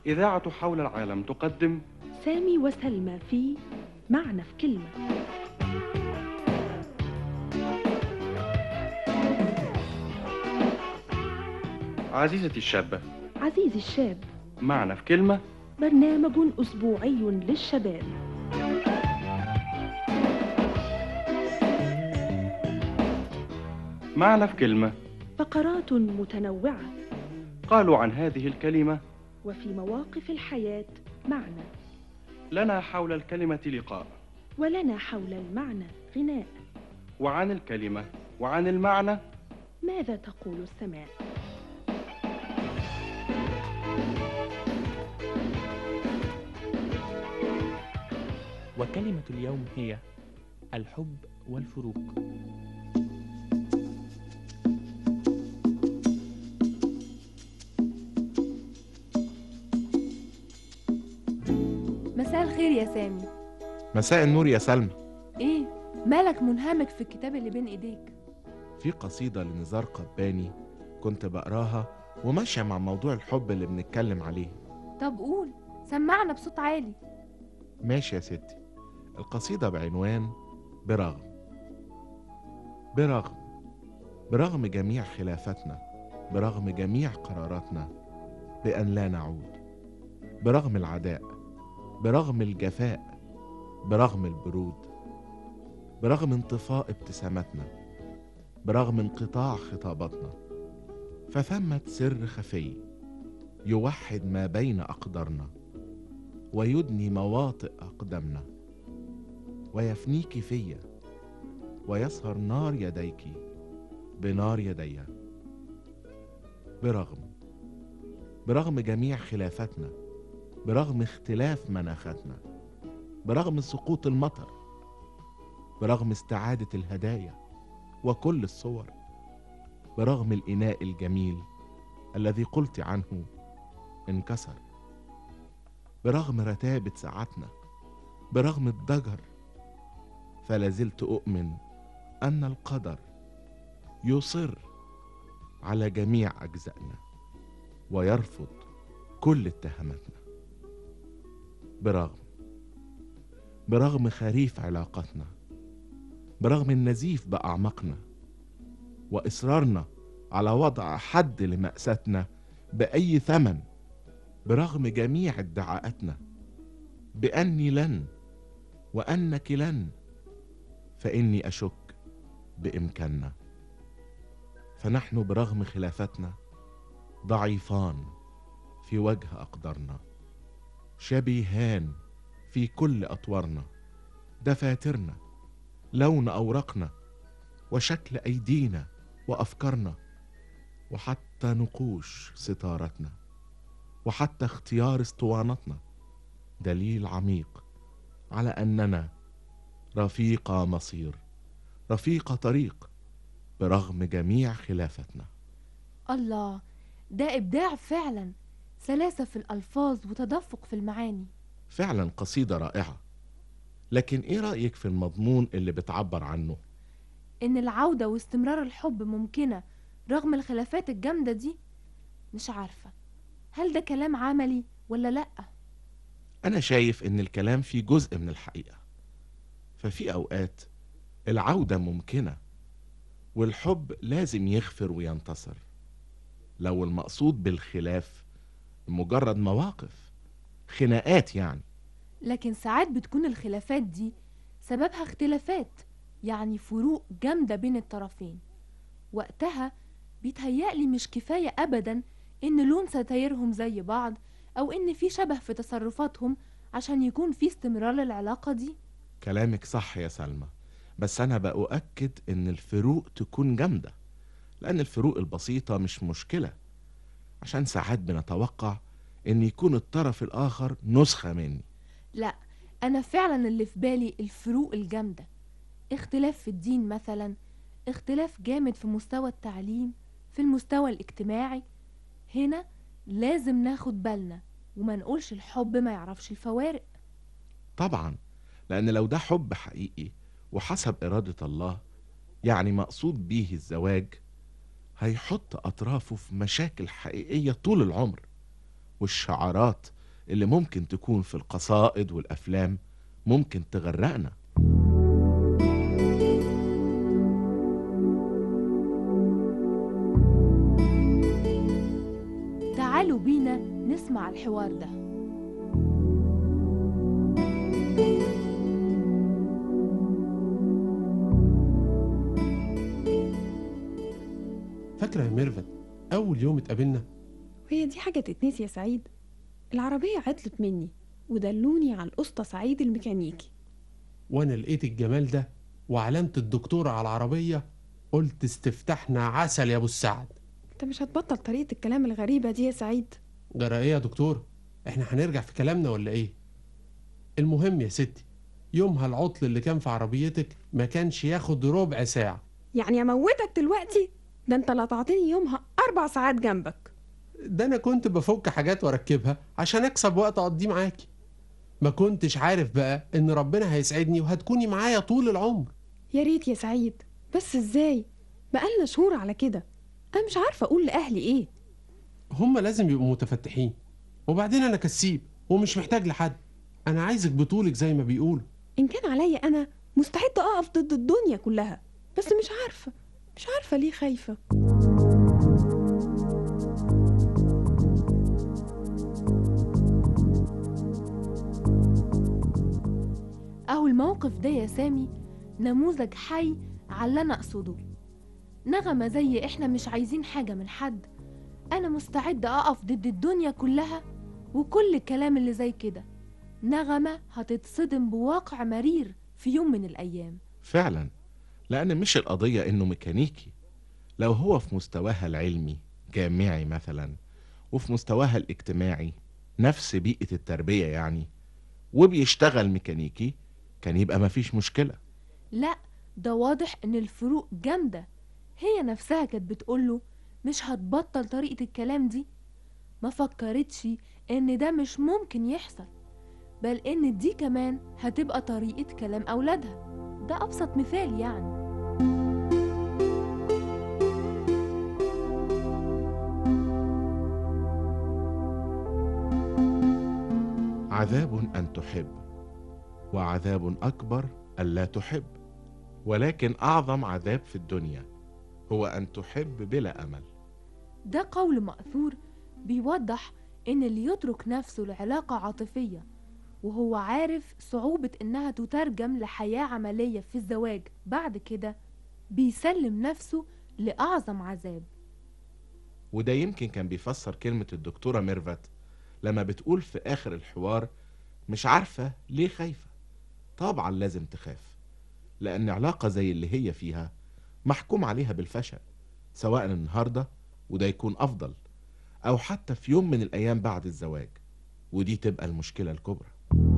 إذاعة حول العالم تقدم سامي وسلمى في معنى في كلمة. عزيزتي الشابة، عزيزي الشاب، معنا في كلمة. برنامج أسبوعي للشباب. معنا في كلمة. فقرات متنوعة قالوا عن هذه الكلمة: وفي مواقف الحياة معنى، لنا حول الكلمة لقاء، ولنا حول المعنى غناء. وعن الكلمة وعن المعنى ماذا تقول السماء؟ وكلمة اليوم هي الحب والفروق. مساء الخير يا سامي. مساء النور يا سلمى. ايه مالك منهمك في الكتاب اللي بين ايديك؟ في قصيدة لنزار قباني كنت بقراها وماشية مع موضوع الحب اللي بنتكلم عليه. طب قول، سمعنا بصوت عالي. ماشي يا ستي. القصيدة بعنوان برغم جميع خلافاتنا، برغم جميع قراراتنا بأن لا نعود، برغم العداء، برغم الجفاء، برغم البرود، برغم انطفاء ابتساماتنا، برغم انقطاع خطاباتنا، فثمة سر خفي يوحد ما بين أقدارنا ويدني مواطئ أقدامنا، ويفنيك فيا ويسهر نار يديك بنار يدي. برغم جميع خلافاتنا، برغم اختلاف مناخاتنا، برغم سقوط المطر، برغم استعادة الهدايا وكل الصور، برغم الإناء الجميل الذي قلت عنه انكسر، برغم رتابة ساعتنا، برغم الضجر، فلازلت أؤمن أن القدر يصر على جميع أجزائنا ويرفض كل اتهاماتنا. برغم خريف علاقتنا، برغم النزيف بأعماقنا وإصرارنا على وضع حد لمأساتنا بأي ثمن، برغم جميع ادعاءاتنا بأني لن وأنك لن، فإني أشك بإمكاننا. فنحن برغم خلافاتنا ضعيفان في وجه أقدارنا، شبيهان في كل أطوارنا، دفاترنا، لون أوراقنا، وشكل أيدينا وأفكارنا، وحتى نقوش ستارتنا، وحتى اختيار اسطوانتنا، دليل عميق على أننا رفيق مصير، رفيق طريق، برغم جميع خلافتنا. الله، ده إبداع فعلا، سلاسة في الألفاظ وتدفق في المعاني. فعلا قصيدة رائعة. لكن ايه رأيك في المضمون اللي بتعبر عنه؟ إن العودة واستمرار الحب ممكنة رغم الخلافات الجامدة دي. مش عارفة، هل ده كلام عملي ولا لأ؟ أنا شايف إن الكلام فيه جزء من الحقيقة. ففي أوقات العودة ممكنة والحب لازم يغفر وينتصر، لو المقصود بالخلاف مجرد مواقف، خناقات يعني. لكن ساعات بتكون الخلافات دي سببها اختلافات، يعني فروق جامدة بين الطرفين. وقتها بيتهيألي مش كفاية أبدا إن لون ستايرهم زي بعض أو إن في شبه في تصرفاتهم عشان يكون في استمرار للعلاقة دي. كلامك صح يا سلمى، بس أنا بأؤكد إن الفروق تكون جامدة، لأن الفروق البسيطة مش مشكلة، عشان ساعات بنتوقع إن يكون الطرف الآخر نسخة مني. لا، أنا فعلا اللي في بالي الفروق الجامدة، اختلاف في الدين مثلا، اختلاف جامد في مستوى التعليم، في المستوى الاجتماعي. هنا لازم ناخد بالنا وما نقولش الحب ما يعرفش الفوارق. طبعا، لأن لو ده حب حقيقي وحسب إرادة الله، يعني مقصود بيه الزواج، هيحط أطرافه في مشاكل حقيقية طول العمر، والشعارات اللي ممكن تكون في القصائد والأفلام ممكن تغرقنا. تعالوا بينا نسمع الحوار ده. فاكرة يا ميرفت أول يوم اتقابلنا؟ وهي دي حاجة تتنسي يا سعيد؟ العربية عطلت مني ودلوني على الأسطى سعيد الميكانيكي، وأنا لقيت الجمال ده وعلامة الدكتورة على العربية، قلت استفتحنا عسل يا أبو السعد. انت مش هتبطل طريقة الكلام الغريبة دي يا سعيد؟ جرى إيه يا دكتور؟ إحنا هنرجع في كلامنا ولا إيه؟ المهم يا ستي، يومها العطل اللي كان في عربيتك ما كانش ياخد ربع ساعة. يعني اموتك دلوقتي؟ ده انت لطعتني يومها 4 ساعات جنبك. ده أنا كنت بفك حاجات وأركبها عشان أكسب وقت أقضيه معاكي. ما كنتش عارف بقى إن ربنا هيسعدني وهتكوني معايا طول العمر. يا ريت يا سعيد، بس ازاي؟ بقالنا شهور على كده، انا مش عارفة اقول لأهلي ايه. هما لازم يبقوا متفتحين، وبعدين أنا كسيب ومش محتاج لحد. أنا عايزك بطولك زي ما بيقولوا. ان كان عليا انا مستعدة اقف ضد الدنيا كلها، بس مش عارفة ليه خايفة. أهو الموقف ده يا سامي نموذج حي على اللي أنا أقصده. نغمة زي إحنا مش عايزين حاجة من حد، أنا مستعدة أقف ضد الدنيا كلها وكل الكلام اللي زي كده. نغمة هتتصدم بواقع مرير في يوم من الأيام. فعلا، لأن مش القضية إنه ميكانيكي. لو هو في مستواها العلمي جامعي مثلا، وفي مستواها الاجتماعي نفس بيئة التربية يعني، وبيشتغل ميكانيكي، كان يبقى مفيش مشكلة. لا، ده واضح إن الفروق جامدة. هي نفسها كانت بتقوله مش هتبطل طريقة الكلام دي. ما فكرتش إن ده مش ممكن يحصل، بل إن دي كمان هتبقى طريقة كلام أولادها. ده أبسط مثال يعني. عذاب أن تحب، وعذاب أكبر ألا تحب، ولكن أعظم عذاب في الدنيا هو أن تحب بلا أمل. ده قول مأثور بيوضح إن اللي يترك نفسه لعلاقة عاطفية وهو عارف صعوبة إنها تترجم لحياة عملية في الزواج بعد كده، بيسلم نفسه لأعظم عذاب. وده يمكن كان بيفسر كلمة الدكتورة ميرفت لما بتقول في آخر الحوار مش عارفة ليه خايفة. طبعا لازم تخاف، لأن علاقة زي اللي هي فيها محكوم عليها بالفشل، سواء النهاردة وده يكون أفضل، أو حتى في يوم من الأيام بعد الزواج، ودي تبقى المشكلة الكبرى.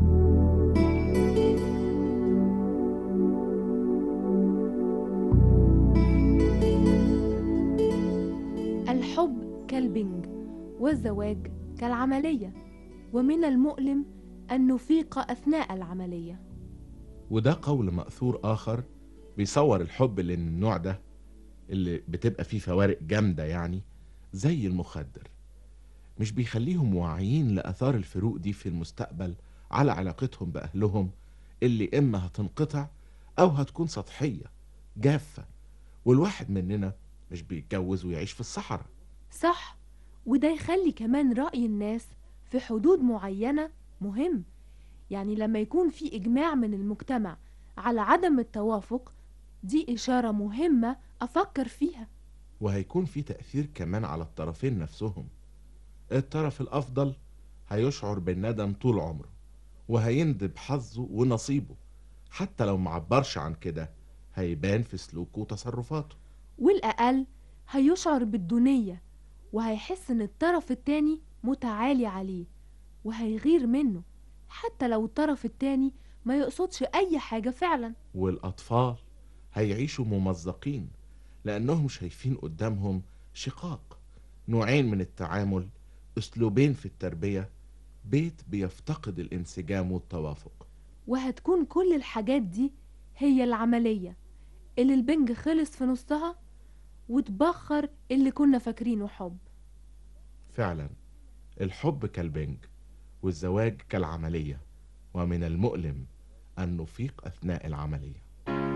الحب كالبنج والزواج كالعملية، ومن المؤلم أن نفيق أثناء العملية. وده قول مأثور آخر بيصور الحب اللي من النوع ده، اللي بتبقى فيه فوارق جامدة يعني، زي المخدر. مش بيخليهم واعيين لأثار الفروق دي في المستقبل على علاقتهم بأهلهم، اللي إما هتنقطع أو هتكون سطحية جافة. والواحد مننا مش بيتجوز ويعيش في الصحراء. صح، وده يخلي كمان رأي الناس في حدود معينة مهم. يعني لما يكون في إجماع من المجتمع على عدم التوافق، دي إشارة مهمة أفكر فيها. وهيكون في تأثير كمان على الطرفين نفسهم. الطرف الأفضل هيشعر بالندم طول عمره، وهيندب حظه ونصيبه، حتى لو معبرش عن كده هيبان في سلوكه وتصرفاته. والأقل هيشعر بالدونية، وهيحس إن الطرف التاني متعالي عليه وهيغير منه، حتى لو الطرف التاني ما يقصدش أي حاجة فعلا. والأطفال هيعيشوا ممزقين، لأنهم شايفين قدامهم شقاق، نوعين من التعامل، أسلوبين في التربية، بيت بيفتقد الانسجام والتوافق. وهتكون كل الحاجات دي هي العملية اللي البنج خلص في نصها وتبخر اللي كنا فاكرينه حب. فعلا، الحب كالبنج، والزواج كالعملية، ومن المؤلم أن نفيق أثناء العملية.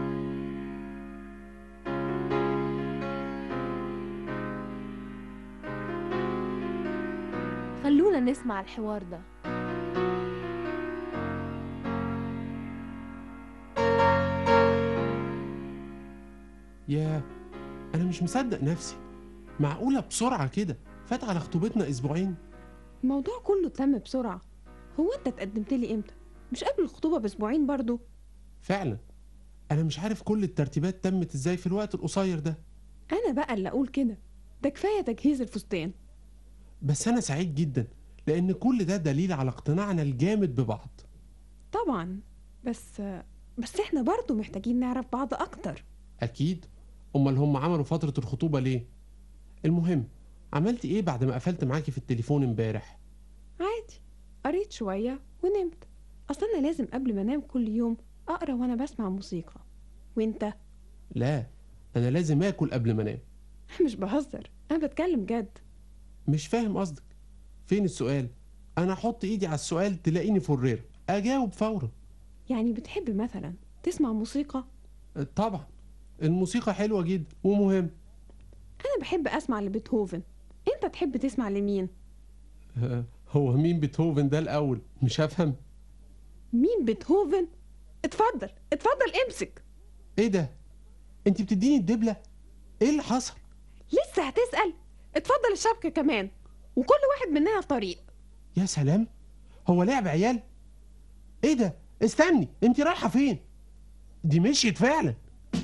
خلونا نسمع الحوار ده. ياه، أنا مش مصدق نفسي. معقولة بسرعة كده فات على خطوبتنا أسبوعين؟ الموضوع كله اتلم بسرعة. هو انت اتقدمت لي امتى؟ مش قبل الخطوبة باسبوعين برضو؟ فعلا أنا مش عارف كل الترتيبات تمت إزاي في الوقت القصير ده. انا بقى اللي اقول كده، ده كفاية تجهيز الفستان. بس أنا سعيد جدا لأن كل ده دليل على اقتناعنا الجامد ببعض. طبعا، بس احنا برضو محتاجين نعرف بعض اكتر. أكيد، أمال هم عملوا فترة الخطوبة ليه؟ المهم، عملت إيه بعد ما قفلت معاكي في التليفون امبارح؟ عادي، قريت شوية ونمت. اصلا انا لازم قبل ما انام كل يوم اقرا وانا بسمع موسيقى. وانت؟ لا، أنا لازم آكل قبل ما أنام. مش بهزر، انا بتكلم جد. مش فاهم قصدك. فين السؤال؟ أنا أحط إيدي على السؤال تلاقيني فرير أجاوب فورا. يعني بتحب مثلا تسمع موسيقى؟ طبعا، الموسيقى حلوة جدا ومهم. انا بحب اسمع لبيتهوفن. انت تحب تسمع لمين؟ هو مين بيتهوفن ده الأول؟ مش هفهم. مين بيتهوفن؟ اتفضل اتفضل امسك. إيه ده؟ أنت بتديني الدبلة؟ إيه اللي حصل؟ لسه هتسأل؟ اتفضل الشبكة كمان، وكل واحد مننا في طريق. يا سلام، هو لعب عيال؟ إيه ده؟ استني، أنت رايحة فين؟ دي مشيت فعلا.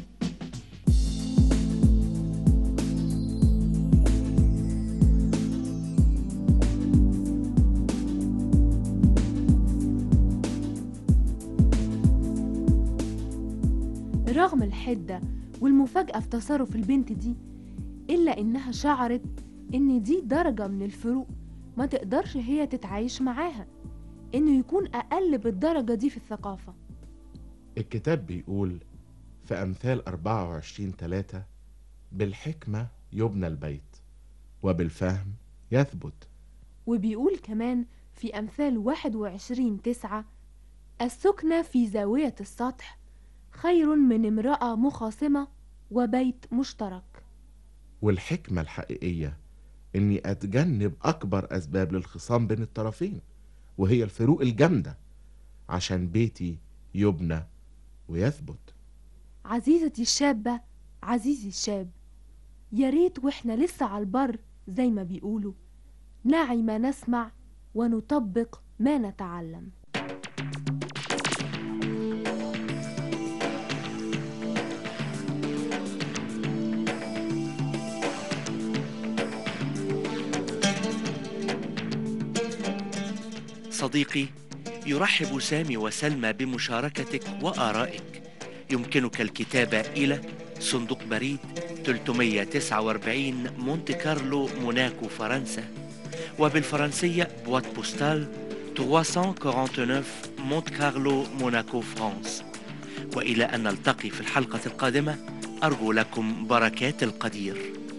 رغم الحدة والمفاجأة في تصرف البنت دي، إلا إنها شعرت إن دي درجة من الفروق ما تقدرش هي تتعايش معاها، إنه يكون أقل بالدرجة دي في الثقافة. الكتاب بيقول في أمثال 24:3: بالحكمة يبنى البيت وبالفهم يثبت. وبيقول كمان في أمثال 21:9: السكنة في زاوية السطح خير من امرأة مخاصمة وبيت مشترك. والحكمة الحقيقية إني أتجنب أكبر أسباب للخصام بين الطرفين، وهي الفروق الجامدة، عشان بيتي يبنى ويثبت. عزيزتي الشابة، عزيزي الشاب، يا ريت واحنا لسه على البر زي ما بيقولوا نعي ما نسمع ونطبق ما نتعلم. صديقي، يرحب سامي وسلمى بمشاركتك وآرائك. يمكنك الكتابة إلى صندوق بريد 349 مونte كارلو موناكو فرنسا، وبالفرنسية بوات بوستال 349 مونte كارلو موناكو فرانس. وإلى أن نلتقي في الحلقة القادمة، أرجو لكم بركات القدير.